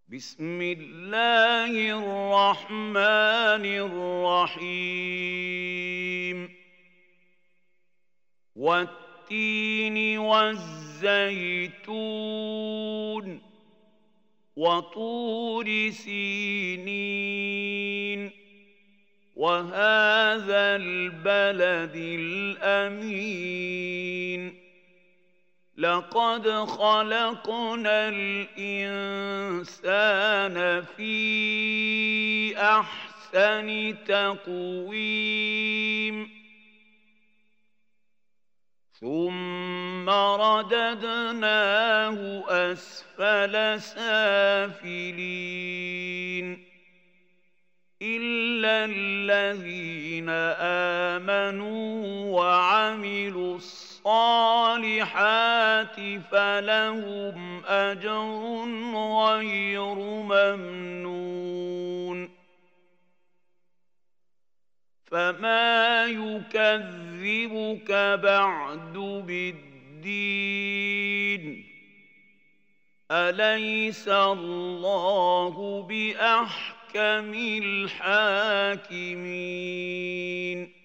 بسم الله الرحمن الرحيم والتين والزيتون وطور سينين وهذا البلد الأمين لقد خلقنا الإنسان في أحسن تقويم ثم رددناه أسفل سافلين إلا الذين آمنوا وعملوا الصالحات فلهم أجر غير ممنون فما يكذبك بعد بالدين أليس الله بأحكم الحاكمين